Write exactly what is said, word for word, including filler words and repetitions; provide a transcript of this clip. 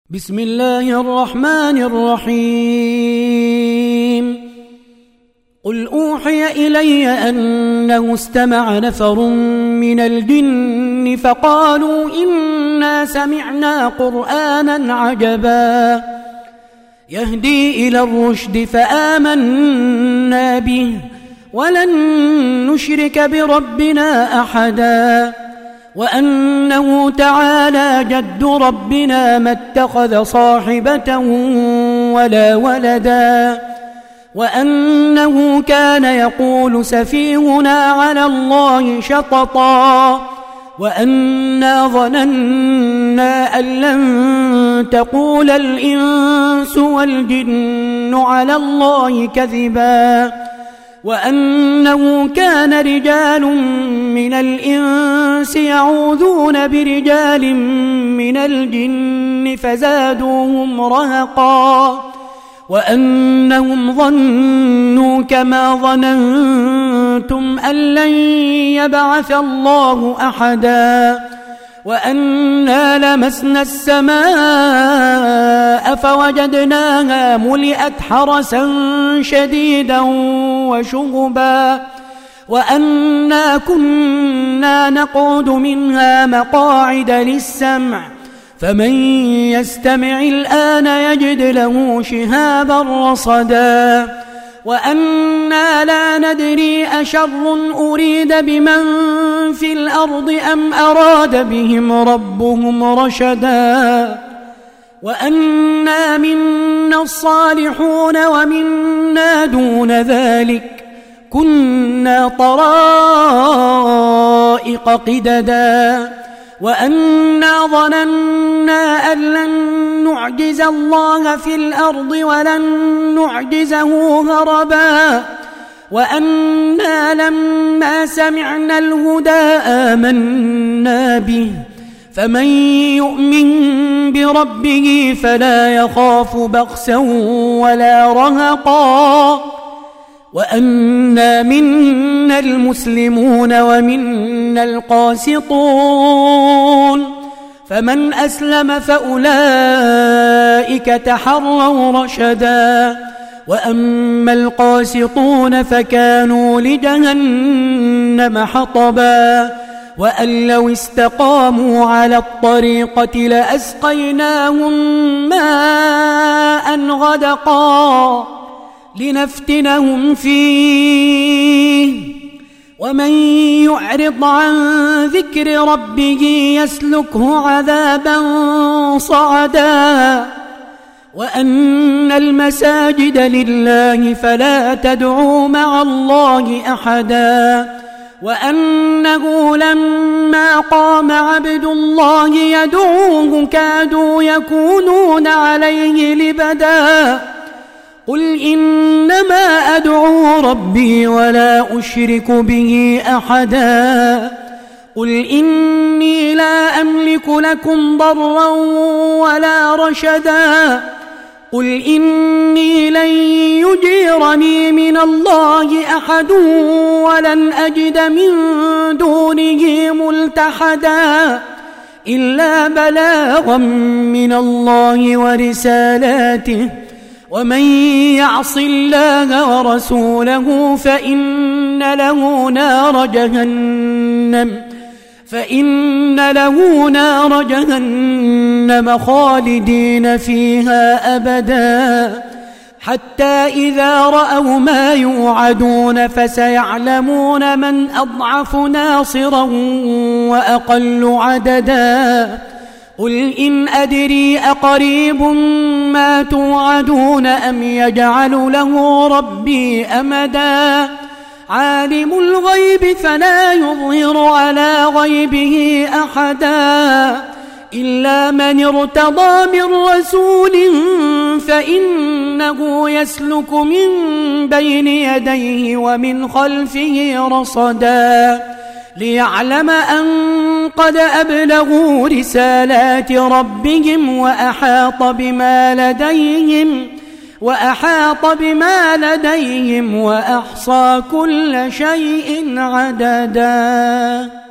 بسم الله الرحمن الرحيم قل أوحي إلي أنه استمع نفر من الجن فقالوا إنا سمعنا قرآنا عجبا يهدي إلى الرشد فآمنا به ولن نشرك بربنا أحدا وأنه تعالى جد ربنا ما اتخذ صاحبة ولا ولدا وأنه كان يقول سفيهنا على الله شططا وأنا ظننا أن لن تقول الإنس والجن على الله كذبا وأنه كان رجال من الإنس يعوذون برجال من الجن فزادوهم رهقا وأنهم ظنوا كما ظننتم أن لن يبعث الله أحدا وأنا لمسنا السماء فوجدناها ملئت حرسا شديدا وشهبا وأنا كنا نقعد منها مقاعد للسمع فمن يستمع الآن يجد له شهابا رصدا وأنا لا ندري أشر أريد بمن في الأرض أم أراد بهم ربهم رشدا وأنا منا الصالحون ومنا دون ذلك كنا طرائق قددا وأنا ظننا أن لن نعجز الله في الأرض ولن نعجزه هربا وأنا لما سمعنا الهدى آمنا به فمن يؤمن بربه فلا يخاف بخسا ولا رهقا وأنا منا المسلمون ومنا القاسطون فمن أسلم فأولئك تحروا رشدا وأما القاسطون فكانوا لجهنم حطبا وأن لو استقاموا على الطريقة لأسقيناهم ماء غدقا لنفتنهم فيه ومن يعرض عن ذكر ربه يسلكه عذابا صعدا وأن المساجد لله فلا تدعوا مع الله أحدا وأنه لما قام عبد الله يدعوه كادوا يكونون عليه لبدا قل إنما أدعو ربي ولا أشرك به أحدا قل إني لا أملك لكم ضرا ولا رشدا قل إني لن يجيرني من الله أحد ولن أجد من دونه ملتحدا إلا بلاغا من الله ورسالاته ومن يعص الله ورسوله فإن له نار جهنم فإن له نار جهنم خالدين فيها أبدا حتى إذا رأوا ما يوعدون فسيعلمون من أضعف ناصرا وأقل عددا قل إن أدري أقريب ما توعدون أم يجعل له ربي أمدا عالم الغيب فلا يظهر على غيبه أحدا إلا من ارتضى من رسول فإنه يسلك من بين يديه ومن خلفه رصدا ليعلم أن قد أبلغوا رسالات ربهم وأحاط بما لديهم وأحاط بما لديهم وأحصى كل شيء عددا.